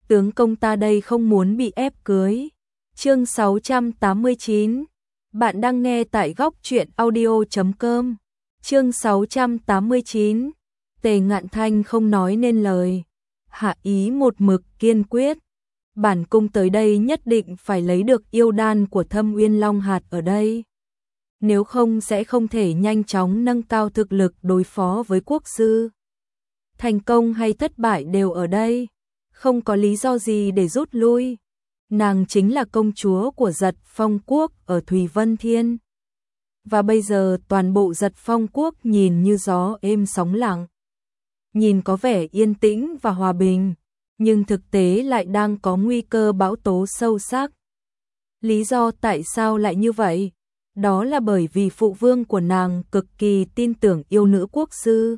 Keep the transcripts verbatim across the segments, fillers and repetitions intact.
tướng công ta đây không muốn bị ép cưới. Chương sáu trăm tám mươi chín. Bạn đang nghe tại góc truyện audio chấm com. Chương sáu trăm tám mươi chín. Tề Ngạn Thanh không nói nên lời. Hạ Ý một mực kiên quyết. Bản cung tới đây nhất định phải lấy được yêu đan của Thâm Uyên Long hạt ở đây. Nếu không sẽ không thể nhanh chóng nâng cao thực lực đối phó với quốc sư. Thành công hay thất bại đều ở đây. Không có lý do gì để rút lui. Nàng chính là công chúa của Giật Phong Quốc ở Thủy Vân Thiên. Và bây giờ toàn bộ Giật Phong Quốc nhìn như gió êm sóng lặng. Nhìn có vẻ yên tĩnh và hòa bình, nhưng thực tế lại đang có nguy cơ bão tố sâu sắc. Lý do tại sao lại như vậy? Đó là bởi vì phụ vương của nàng cực kỳ tin tưởng yêu nữ quốc sư.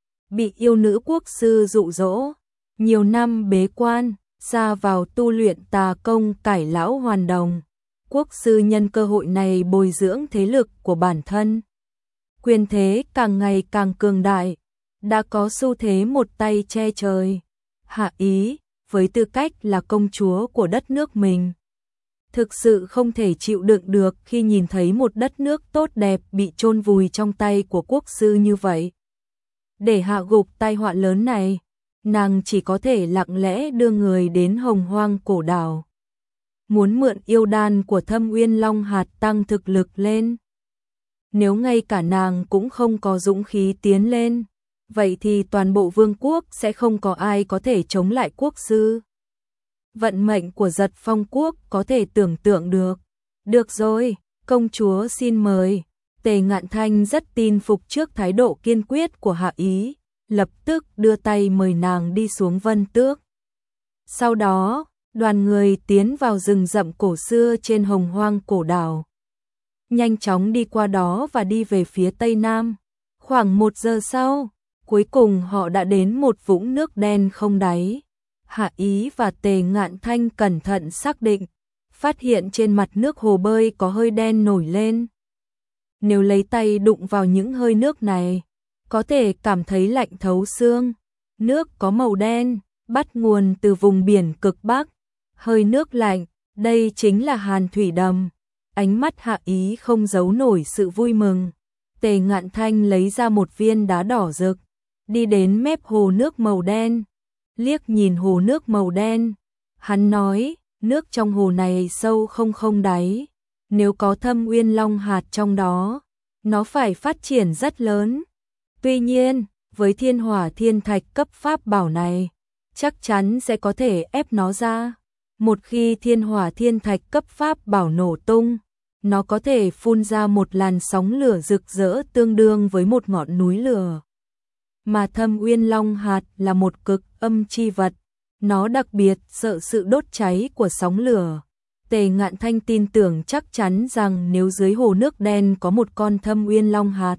Bị yêu nữ quốc sư dụ dỗ, nhiều năm bế quan, ra vào tu luyện tà công cải lão hoàn đồng. Quốc sư nhân cơ hội này bồi dưỡng thế lực của bản thân. Quyền thế càng ngày càng cường đại, đã có xu thế một tay che trời. Hạ Ý, với tư cách là công chúa của đất nước mình, thực sự không thể chịu đựng được khi nhìn thấy một đất nước tốt đẹp bị chôn vùi trong tay của quốc sư như vậy. Để hạ gục tai họa lớn này, nàng chỉ có thể lặng lẽ đưa người đến Hồng Hoang cổ đảo. Muốn mượn yêu đan của Thâm Uyên Long hạt tăng thực lực lên. Nếu ngay cả nàng cũng không có dũng khí tiến lên, vậy thì toàn bộ vương quốc sẽ không có ai có thể chống lại quốc sư. Vận mệnh của Giật Phong Quốc có thể tưởng tượng được. Được rồi, công chúa xin mời. Tề Ngạn Thanh rất tin phục trước thái độ kiên quyết của Hạ Ý, lập tức đưa tay mời nàng đi xuống Vân Tước. Sau đó, đoàn người tiến vào rừng rậm cổ xưa trên Hồng Hoang cổ đảo. Nhanh chóng đi qua đó và đi về phía tây nam. Khoảng một giờ sau, cuối cùng họ đã đến một vũng nước đen không đáy. Hạ Ý và Tề Ngạn Thanh cẩn thận xác định, phát hiện trên mặt nước hồ bơi có hơi đen nổi lên. Nếu lấy tay đụng vào những hơi nước này, có thể cảm thấy lạnh thấu xương. Nước có màu đen, bắt nguồn từ vùng biển cực Bắc. Hơi nước lạnh, đây chính là Hàn Thủy Đầm. Ánh mắt Hạ Ý không giấu nổi sự vui mừng. Tề Ngạn Thanh lấy ra một viên đá đỏ rực, đi đến mép hồ nước màu đen, liếc nhìn hồ nước màu đen. Hắn nói, nước trong hồ này sâu không không đáy. Nếu có Thâm Uyên Long hạt trong đó, nó phải phát triển rất lớn. Tuy nhiên, với thiên hỏa thiên thạch cấp pháp bảo này, chắc chắn sẽ có thể ép nó ra. Một khi thiên hỏa thiên thạch cấp pháp bảo nổ tung, nó có thể phun ra một làn sóng lửa rực rỡ tương đương với một ngọn núi lửa. Mà Thâm Uyên Long hạt là một cực âm chi vật, nó đặc biệt sợ sự đốt cháy của sóng lửa. Tề Ngạn Thanh tin tưởng chắc chắn rằng nếu dưới hồ nước đen có một con Thâm Uyên Long hạt,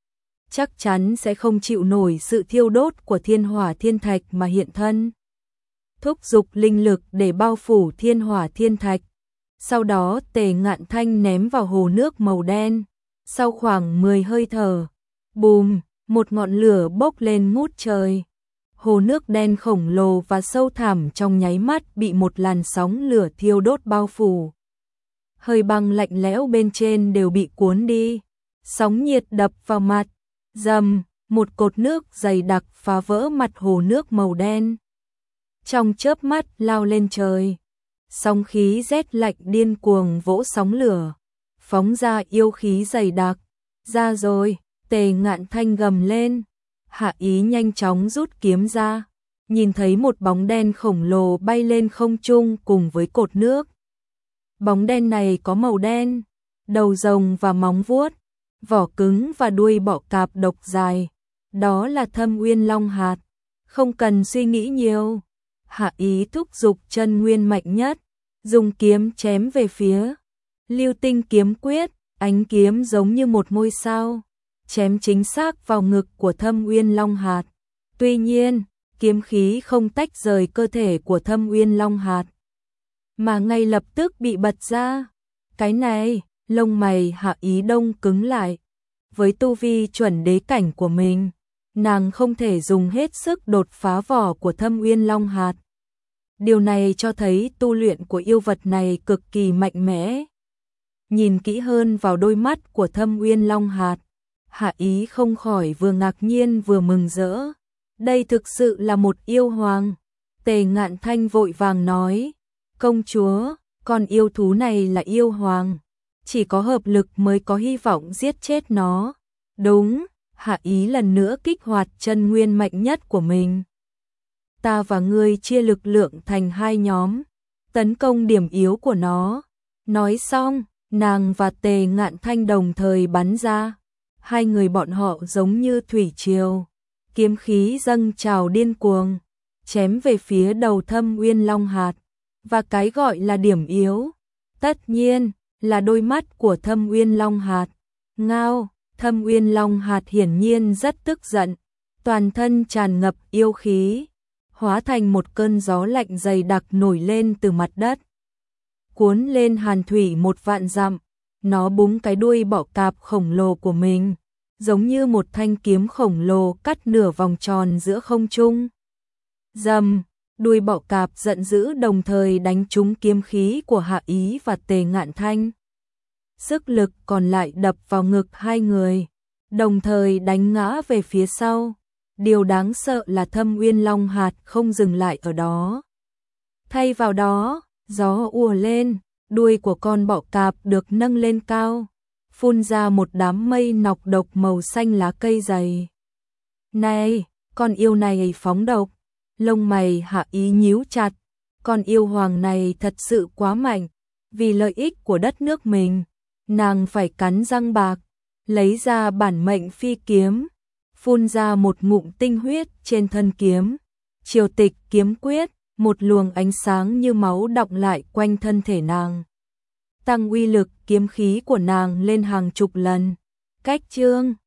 chắc chắn sẽ không chịu nổi sự thiêu đốt của thiên hỏa thiên thạch mà hiện thân. Thúc giục linh lực để bao phủ thiên hỏa thiên thạch. Sau đó Tề Ngạn Thanh ném vào hồ nước màu đen. Sau khoảng mười hơi thở, bùm, một ngọn lửa bốc lên ngút trời. Hồ nước đen khổng lồ và sâu thẳm trong nháy mắt bị một làn sóng lửa thiêu đốt bao phủ. Hơi băng lạnh lẽo bên trên đều bị cuốn đi. Sóng nhiệt đập vào mặt, rầm, một cột nước dày đặc phá vỡ mặt hồ nước màu đen. Trong chớp mắt lao lên trời. Sóng khí rét lạnh điên cuồng vỗ sóng lửa, phóng ra yêu khí dày đặc. Ra rồi, Tề Ngạn Thanh gầm lên. Hạ Ý nhanh chóng rút kiếm ra, nhìn thấy một bóng đen khổng lồ bay lên không trung cùng với cột nước. Bóng đen này có màu đen, đầu rồng và móng vuốt, vỏ cứng và đuôi bọ cạp độc dài. Đó là Thâm Uyên Long hạt. Không cần suy nghĩ nhiều, Hạ Ý thúc giục chân nguyên mạnh nhất, dùng kiếm chém về phía. Lưu Tinh kiếm quyết, ánh kiếm giống như một ngôi sao, chém chính xác vào ngực của Thâm Uyên Long hạt. Tuy nhiên, kiếm khí không tách rời cơ thể của Thâm Uyên Long hạt, mà ngay lập tức bị bật ra. Cái này, lông mày Hạ Ý đông cứng lại. Với tu vi chuẩn đế cảnh của mình, nàng không thể dùng hết sức đột phá vỏ của Thâm Uyên Long hạt. Điều này cho thấy tu luyện của yêu vật này cực kỳ mạnh mẽ. Nhìn kỹ hơn vào đôi mắt của Thâm Uyên Long hạt, Hạ Ý không khỏi vừa ngạc nhiên vừa mừng rỡ. Đây thực sự là một yêu hoàng. Tề Ngạn Thanh vội vàng nói, công chúa, con yêu thú này là yêu hoàng. Chỉ có hợp lực mới có hy vọng giết chết nó. Đúng, Hạ Ý lần nữa kích hoạt chân nguyên mạnh nhất của mình. Ta và ngươi chia lực lượng thành hai nhóm, tấn công điểm yếu của nó. Nói xong, nàng và Tề Ngạn Thanh đồng thời bắn ra. Hai người bọn họ giống như thủy triều, kiếm khí dâng trào điên cuồng, chém về phía đầu Thâm Uyên Long hạt. Và cái gọi là điểm yếu, tất nhiên là đôi mắt của Thâm Uyên Long hạt. Ngao, Thâm Uyên Long hạt hiển nhiên rất tức giận, toàn thân tràn ngập yêu khí, hóa thành một cơn gió lạnh dày đặc nổi lên từ mặt đất, cuốn lên hàn thủy một vạn dặm. Nó búng cái đuôi bọ cạp khổng lồ của mình, giống như một thanh kiếm khổng lồ cắt nửa vòng tròn giữa không trung. Rầm, đuôi bọ cạp giận dữ đồng thời đánh trúng kiếm khí của Hạ Ý và Tề Ngạn Thanh. Sức lực còn lại đập vào ngực hai người, đồng thời đánh ngã về phía sau. Điều đáng sợ là Thâm Uyên Long hạt không dừng lại ở đó. Thay vào đó, gió ùa lên, đuôi của con bọ cạp được nâng lên cao, phun ra một đám mây nọc độc màu xanh lá cây dày. Này, con yêu này phóng độc. Lông mày Hạ Ý nhíu chặt, con yêu hoàng này thật sự quá mạnh, vì lợi ích của đất nước mình, nàng phải cắn răng bạc, lấy ra bản mệnh phi kiếm, phun ra một ngụm tinh huyết trên thân kiếm. Triều Tịch kiếm quyết, một luồng ánh sáng như máu đọng lại quanh thân thể nàng, tăng uy lực kiếm khí của nàng lên hàng chục lần. Cách chương